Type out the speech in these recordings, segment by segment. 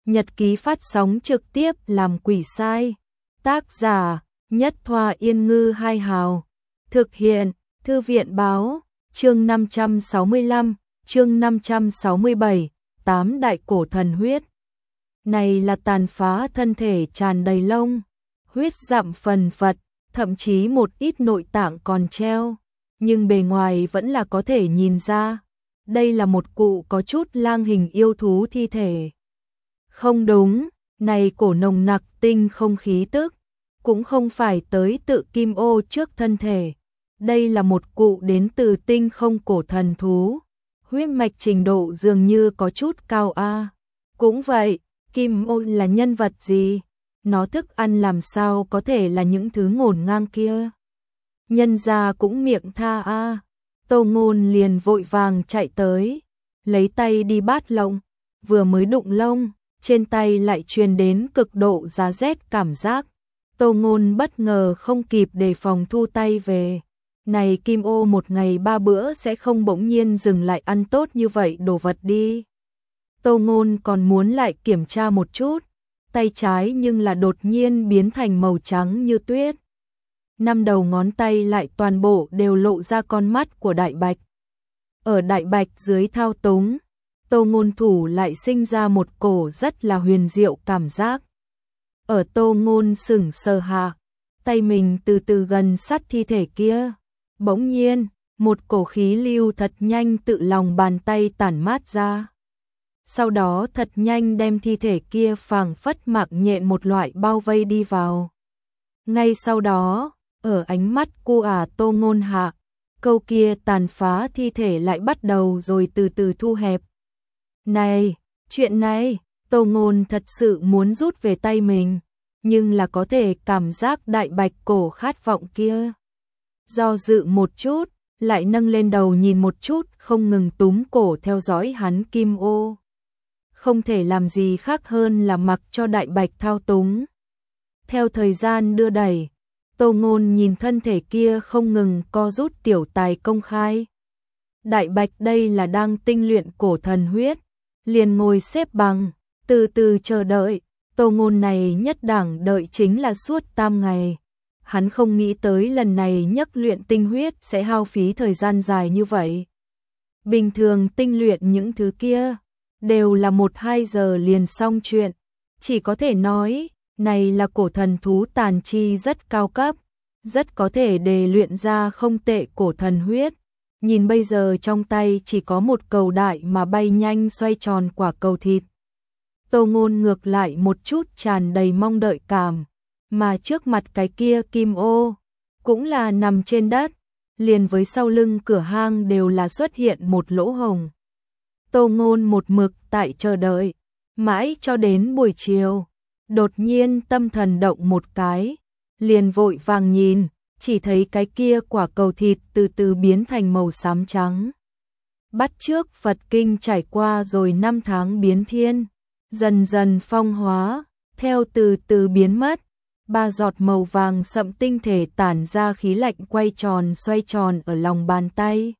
Nhật ký phát sóng trực tiếp làm quỷ sai. Tác giả Nhất Thoa Yên Ngư Hai Hào. Thực hiện Thư viện Báo. Chương 565, chương 567, 8 đại cổ thần huyết. Này là tàn phá thân thể tràn đầy lông, huyết dặm phần phật, thậm chí một ít nội tạng còn treo, nhưng bề ngoài vẫn là có thể nhìn ra. Đây là một cụ có chút lang hình yêu thú thi thể. Không đúng, này cổ nồng nặc tinh không khí tức, cũng không phải tới tự kim ô trước thân thể. Đây là một cụ đến từ tinh không cổ thần thú, huyết mạch trình độ dường như có chút cao a. Cũng vậy, kim ô là nhân vật gì? Nó thức ăn làm sao có thể là những thứ ngổn ngang kia? Nhân gia cũng miệng tha a. Tô Ngôn liền vội vàng chạy tới, lấy tay đi bát lông, vừa mới đụng lông, trên tay lại truyền đến cực độ giá rét cảm giác. Tô Ngôn bất ngờ không kịp đề phòng thu tay về. Này kim ô một ngày 3 bữa sẽ không bỗng nhiên dừng lại ăn tốt như vậy đồ vật đi. Tô Ngôn còn muốn lại kiểm tra một chút, tay trái nhưng là đột nhiên biến thành màu trắng như tuyết. 5 đầu ngón tay lại toàn bộ đều lộ ra con mắt của đại bạch. Ở đại bạch dưới thao túng, Tô Ngôn thủ lại sinh ra một cổ rất là huyền diệu cảm giác. Ở Tô Ngôn sững sờ hạ, tay mình từ từ gần sát thi thể kia. Bỗng nhiên, một cổ khí lưu thật nhanh tự lòng bàn tay tản mát ra. Sau đó thật nhanh đem thi thể kia phảng phất mạng nhện một loại bao vây đi vào. Ngay sau đó, ở ánh mắt của Tô Ngôn hạ, câu kia tàn phá thi thể lại bắt đầu rồi từ từ thu hẹp. Này, chuyện này, Tô Ngôn thật sự muốn rút về tay mình, nhưng là có thể cảm giác đại bạch cổ khát vọng kia. Do dự một chút, lại nâng lên đầu nhìn một chút, không ngừng túm cổ theo dõi hắn kim ô. Không thể làm gì khác hơn là mặc cho đại bạch thao túng. Theo thời gian đưa đẩy, Tô Ngôn nhìn thân thể kia không ngừng co rút tiểu tài công khai. Đại bạch đây là đang tinh luyện cổ thần huyết, liền ngồi xếp bằng, từ từ chờ đợi. Tô Ngôn này nhất đẳng đợi chính là suốt 8 ngày. Hắn không nghĩ tới lần này nhất luyện tinh huyết sẽ hao phí thời gian dài như vậy. Bình thường tinh luyện những thứ kia đều là 1-2 giờ liền xong chuyện. Chỉ có thể nói, này là cổ thần thú tàn chi rất cao cấp, rất có thể đề luyện ra không tệ cổ thần huyết. Nhìn bây giờ trong tay chỉ có một cầu đại mà bay nhanh xoay tròn quả cầu thịt. Tô Ngôn ngược lại một chút tràn đầy mong đợi cảm, mà trước mặt cái kia kim ô cũng là nằm trên đất, liền với sau lưng cửa hang đều là xuất hiện một lỗ hổng. Tô Ngôn một mực tại chờ đợi, mãi cho đến buổi chiều, đột nhiên tâm thần động một cái, liền vội vàng nhìn, chỉ thấy cái kia quả cầu thịt từ từ biến thành màu xám trắng. Bắt chước Phật kinh trải qua rồi 5 tháng biến thiên, dần dần phong hóa, theo từ từ biến mất. 3 giọt màu vàng sậm tinh thể tản ra khí lạnh quay tròn xoay tròn ở lòng bàn tay.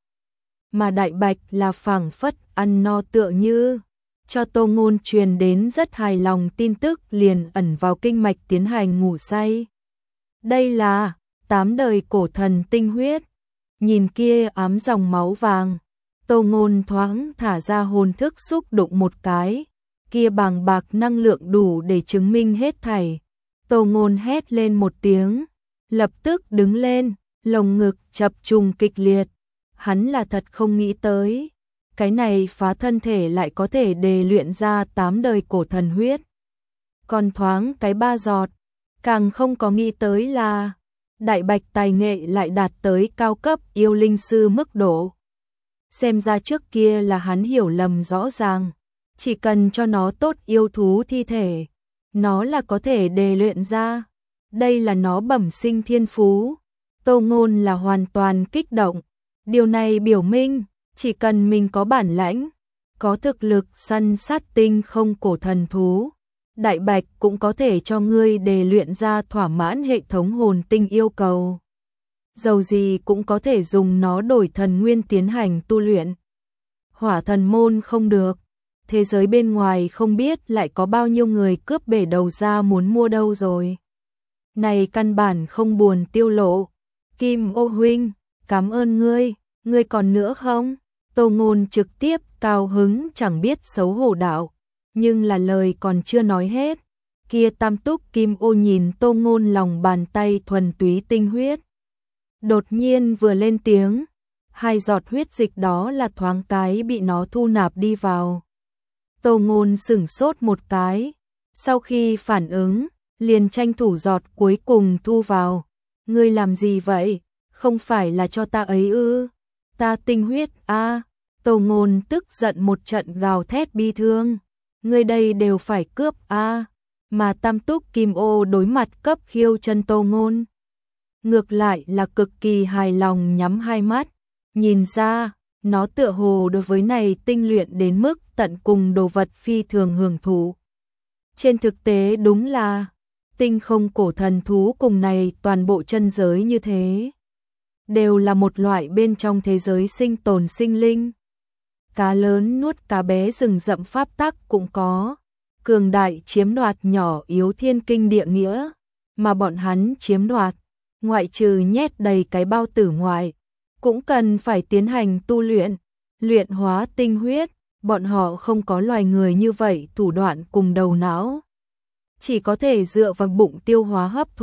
Mà đại bạch là phảng phất ăn no tựa như, cho Tô Ngôn truyền đến rất hài lòng tin tức liền ẩn vào kinh mạch tiến hành ngủ say. Đây là 8 đời cổ thần tinh huyết. Nhìn kia ám dòng máu vàng, Tô Ngôn thoáng thả ra hồn thức xúc đụng một cái, kia bàng bạc năng lượng đủ để chứng minh hết thảy. Tô Ngôn hét lên một tiếng, lập tức đứng lên, lồng ngực chập trùng kịch liệt. Hắn là thật không nghĩ tới, cái này phá thân thể lại có thể đề luyện ra 8 đời cổ thần huyết. Còn thoáng cái 3 giọt, càng không có nghĩ tới là đại bạch tài nghệ lại đạt tới cao cấp yêu linh sư mức độ. Xem ra trước kia là hắn hiểu lầm rõ ràng, chỉ cần cho nó tốt yêu thú thi thể, nó là có thể đề luyện ra. Đây là nó bẩm sinh thiên phú. Tô Ngôn là hoàn toàn kích động. Điều này biểu minh, chỉ cần mình có bản lãnh, có thực lực săn sát tinh không cổ thần thú, đại bạch cũng có thể cho ngươi đề luyện ra thỏa mãn hệ thống hồn tinh yêu cầu. Dầu gì cũng có thể dùng nó đổi thần nguyên tiến hành tu luyện. Hỏa thần môn không được. thế giới bên ngoài không biết lại có bao nhiêu người cướp bể đầu ra muốn mua đâu rồi. Này căn bản không buồn tiêu lộ. Kim Ô huynh, cảm ơn ngươi còn nữa không? Tô Ngôn trực tiếp cao hứng chẳng biết xấu hổ đạo, nhưng là lời còn chưa nói hết. Kia tam túc Kim Ô nhìn Tô Ngôn lòng bàn tay thuần túy tinh huyết. Đột nhiên vừa lên tiếng, 2 giọt huyết dịch đó là thoáng cái bị nó thu nạp đi vào. Tô Ngôn sửng sốt một cái, sau khi phản ứng, liền tranh thủ giọt cuối cùng thu vào. Ngươi làm gì vậy? Không phải là cho ta ấy ư? Ta tinh huyết a. Tô Ngôn tức giận một trận gào thét bi thương. Ngươi đây đều phải cướp a. Mà tam túc Kim Ô đối mặt cấp khiêu chân Tô Ngôn, ngược lại là cực kỳ hài lòng nhắm hai mắt. Nhìn ra, nó tựa hồ đối với này tinh luyện đến mức tận cùng đồ vật phi thường hưởng thụ. Trên thực tế đúng là tinh không cổ thần thú cùng này toàn bộ chân giới như thế, đều là một loại bên trong thế giới sinh tồn sinh linh. Cá lớn nuốt cá bé, rừng rậm pháp tắc cũng có, cường đại chiếm đoạt nhỏ yếu thiên kinh địa nghĩa, mà bọn hắn chiếm đoạt, ngoại trừ nhét đầy cái bao tử ngoại, cũng cần phải tiến hành tu luyện, luyện hóa tinh huyết, bọn họ không có loài người như vậy thủ đoạn cùng đầu não. Chỉ có thể dựa vào bụng tiêu hóa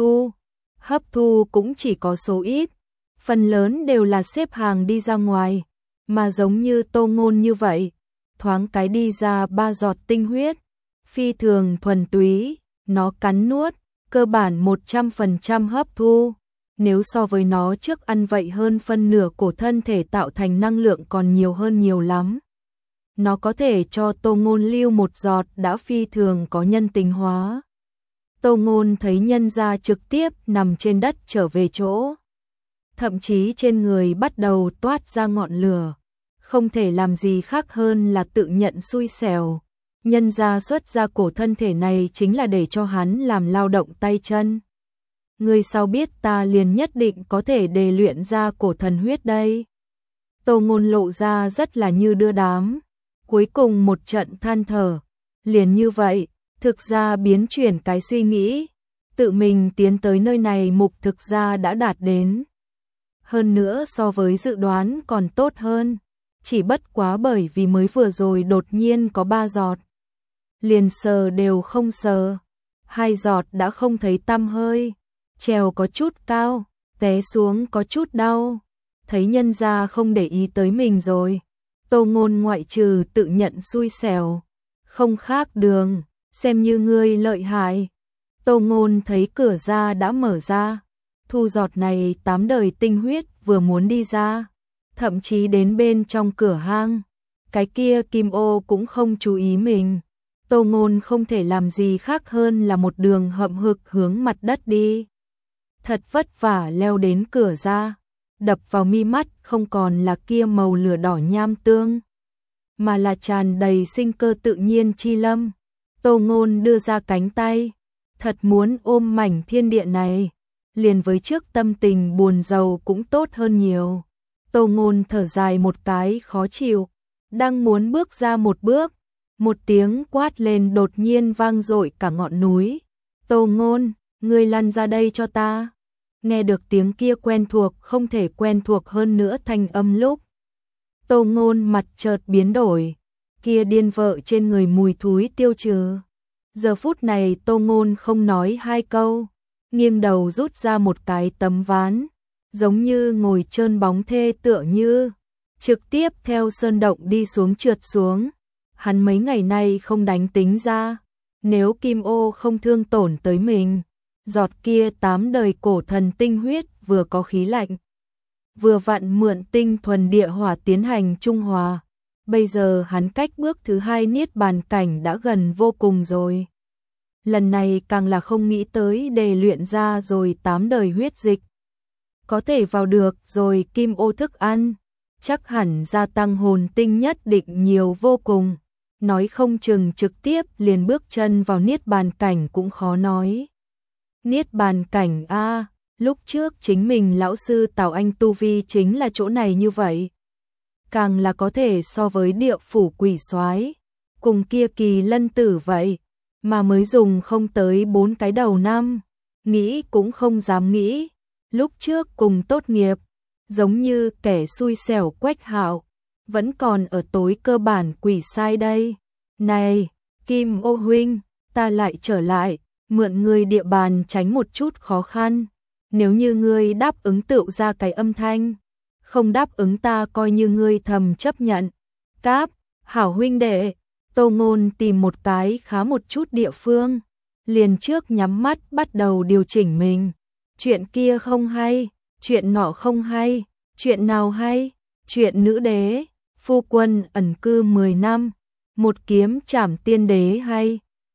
hấp thu cũng chỉ có số ít, phần lớn đều là xếp hàng đi ra ngoài, mà giống như Tô Ngôn như vậy, thoáng cái đi ra 3 giọt tinh huyết, phi thường thuần túy, nó cắn nuốt, cơ bản 100% hấp thu. Nếu so với nó trước ăn vậy hơn phân nửa cổ thân thể tạo thành năng lượng còn nhiều hơn nhiều lắm. Nó có thể cho Tô Ngôn lưu 1 giọt đã phi thường có nhân tính hóa. Tô Ngôn thấy nhân gia trực tiếp nằm trên đất trở về chỗ. Thậm chí trên người bắt đầu toát ra ngọn lửa. Không thể làm gì khác hơn là tự nhận xui xẻo. Nhân gia xuất ra cổ thân thể này chính là để cho hắn làm lao động tay chân. Ngươi sao biết ta liền nhất định có thể đề luyện ra cổ thần huyết đây? Tô Ngôn lộ ra rất là như đưa đám. Cuối cùng một trận than thở. Liền như vậy, thực ra biến chuyển cái suy nghĩ. Tự mình tiến tới nơi này mục thực ra đã đạt đến. Hơn nữa so với dự đoán còn tốt hơn. Chỉ bất quá bởi vì mới vừa rồi đột nhiên có 3 giọt. Liền sờ đều không sờ. 2 giọt đã không thấy tăm hơi. Trèo có chút cao, té xuống có chút đau. Thấy nhân gia không để ý tới mình rồi. Tô Ngôn ngoại trừ tự nhận xui xẻo, không khác đường, xem như ngươi lợi hại. Tô Ngôn thấy cửa ra đã mở ra. Thu giọt này 8 đời tinh huyết vừa muốn đi ra. Thậm chí đến bên trong cửa hang. Cái kia Kim Ô cũng không chú ý mình. Tô Ngôn không thể làm gì khác hơn là một đường hậm hực hướng mặt đất đi. Thật vất vả leo đến cửa ra, đập vào mi mắt không còn là kia màu lửa đỏ nham tương, mà là tràn đầy sinh cơ tự nhiên chi lâm. Tô Ngôn đưa ra cánh tay, thật muốn ôm mảnh thiên địa này, liền với trước tâm tình buồn rầu cũng tốt hơn nhiều. Tô Ngôn thở dài một cái khó chịu, đang muốn bước ra một bước, một tiếng quát lên đột nhiên vang dội cả ngọn núi. Tô Ngôn, ngươi lăn ra đây cho ta. Nghe được tiếng kia quen thuộc không thể quen thuộc hơn nữa thanh âm lúc. Tô Ngôn mặt chợt biến đổi, kia điên vợ trên người mùi thúi tiêu trừ. Giờ phút này Tô Ngôn không nói 2 câu, nghiêng đầu rút ra một cái tấm ván, giống như ngồi trơn bóng thê tựa như, trực tiếp theo sơn động đi xuống trượt xuống. Hắn mấy ngày nay không đánh tính ra, nếu Kim Ô không thương tổn tới mình, giọt kia 8 đời cổ thần tinh huyết vừa có khí lạnh, vừa vặn mượn tinh thuần địa hỏa tiến hành trung hòa. Bây giờ hắn cách bước thứ 2 niết bàn cảnh đã gần vô cùng rồi. Lần này càng là không nghĩ tới để luyện ra rồi 8 đời huyết dịch. Có thể vào được rồi Kim Ô thức ăn, chắc hẳn gia tăng hồn tinh nhất định nhiều vô cùng. Nói không chừng trực tiếp liền bước chân vào niết bàn cảnh cũng khó nói. Niết bàn cảnh a, lúc trước chính mình lão sư Tào Anh tu vi chính là chỗ này như vậy. Càng là có thể so với địa phủ quỷ soái. cùng kia Kỳ Lân tử vậy, mà mới dùng không tới 4 cái đầu năm, nghĩ cũng không dám nghĩ, lúc trước cùng tốt nghiệp, giống như kẻ xui xẻo Quách Hạo, vẫn còn ở tối cơ bản quỷ sai đây. Này, Kim Ô huynh, ta lại trở lại, mượn ngươi địa bàn tránh một chút khó khăn, nếu như ngươi đáp ứng tựu ra cái âm thanh, không đáp ứng ta coi như ngươi thầm chấp nhận. Cáp, hảo huynh đệ, Tô Ngôn tìm một cái khá một chút địa phương, liền trước nhắm mắt bắt đầu điều chỉnh mình. Chuyện kia không hay, chuyện nọ không hay, chuyện nào hay, chuyện nữ đế, phu quân ẩn cư 10 năm, một kiếm trảm tiên đế hay,